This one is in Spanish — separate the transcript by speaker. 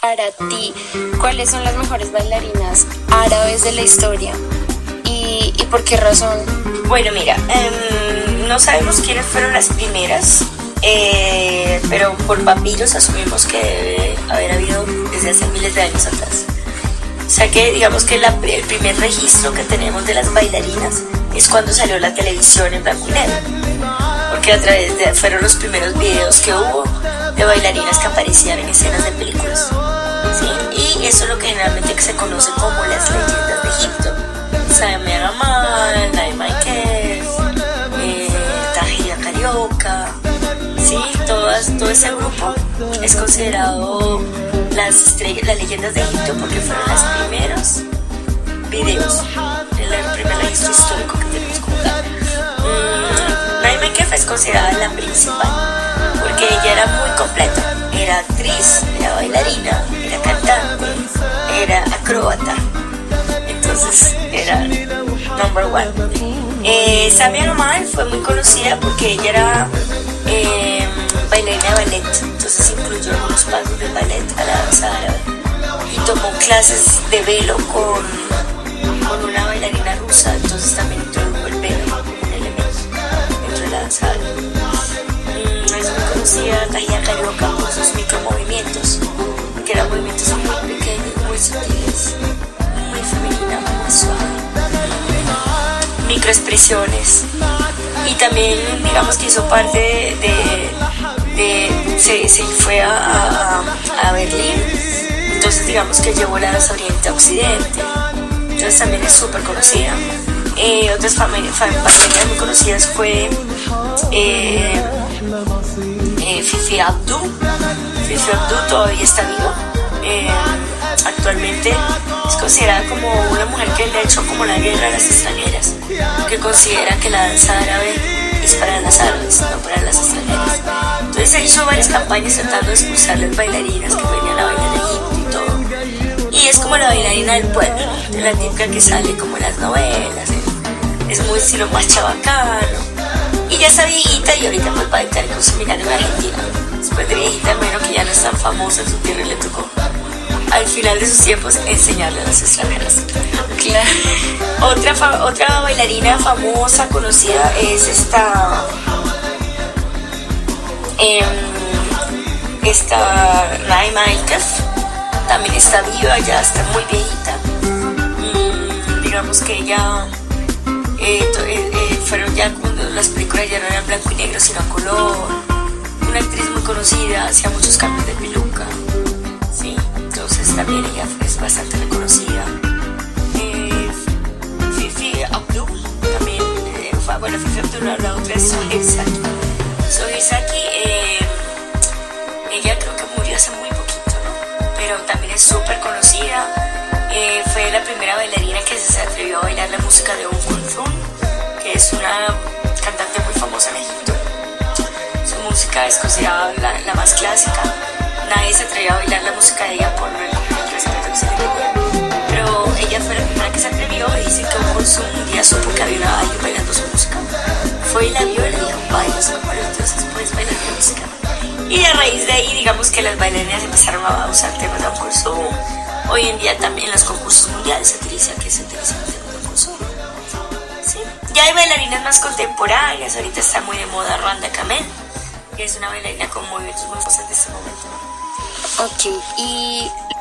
Speaker 1: Para ti, ¿cuáles son las mejores bailarinas árabes de la historia? ¿Y por qué razón?
Speaker 2: Bueno, mira, no sabemos quiénes fueron las primeras, pero por papiros asumimos que debe haber habido desde hace miles de años atrás. O sea que digamos que el primer registro que tenemos de las bailarinas es cuando salió la televisión en blanco y negro, porque a través de fueron los primeros videos que hubo de bailarinas que aparecían en escenas de películas, ¿sí? Y eso es lo que generalmente se conoce como las leyendas de Egipto. Samia Gamal, Naima Ikef, Tahia Carioca, ¿sí? Todo ese grupo es considerado las leyendas de Egipto porque fueron los primeros videos, el primer registro histórico que tenemos como tal. Naima Ikef es considerada la principal porque ella era muy completa, era actriz, era bailarina, era cantante, era acróbata, entonces era number one. Samia Gamal fue muy conocida porque ella era bailarina de ballet, entonces incluyó algunos pasos de ballet a la danza árabe y tomó clases de velo con una bailarina rusa, entonces también introdujo el velo como un elemento dentro de la danza árabe. Es muy conocida Tahia Carioca por sus micromovimientos, que eran movimientos muy pequeños, muy sutiles, muy femenina, muy suave, microexpresiones. Y también digamos que hizo parte se fue a Berlín, entonces digamos que llevó la danza oriente a occidente, entonces también es súper conocida. Otras bailarinas muy conocidas fue Fifi Abdou. Fifi Abdou todavía está viva, actualmente es considerada como una mujer que le ha hecho como la guerra a las extranjeras, que considera que la danza árabe es para las árabes, no para las extranjeras. Entonces se hizo varias campañas tratando de expulsar las bailarinas que venían a bailar en Egipto y todo. Y es como la bailarina del pueblo, de la típica que sale como en las novelas, es muy estilo más chabacano. Y ya está viejita y ahorita pues va a estar con su seminario en Argentina. Después de viejita, menos que ya no es tan famosa en su tierra, le tocó al final de sus tiempos enseñarle a las extranjeras. Claro. Otra bailarina famosa, conocida, es esta Naima Ikef. También está viva, ya está muy viejita. Digamos que ella fueron ya cuando las películas ya no eran blanco y negro sino a color. Una actriz muy conocida, hacía muchos cambios de peluca, sí, entonces también ella es bastante reconocida. Fifi Abdou también, Fifi Abdou, la otra es Sohail Saki. Sohail Saki, ella creo que murió hace muy poquito, ¿no? Pero también es súper conocida. Fue la primera bailarina que se atrevió a bailar la música de Kulthum, que es una cantante muy famosa en Egipto. Su música es considerada la más clásica. Nadie se atrevió a bailar la música de ella por el respeto que se le tenía. Pero ella fue la primera que se atrevió y dice que Kulthum un día supo que había una alguien bailando su música. Fue y la vio y le dijo, bailas como yo, entonces puedes bailar mi música. Y a raíz de ahí, digamos que las bailarinas empezaron a usar temas de Kulthum. Hoy en día también en los concursos mundiales se utiliza el tema de Kulthum. ¿Sí? Ya hay bailarinas más contemporáneas, ahorita está muy de moda Rwanda Kamel, que es una bailarina con movimientos muy famosos de este momento.
Speaker 1: Ok, y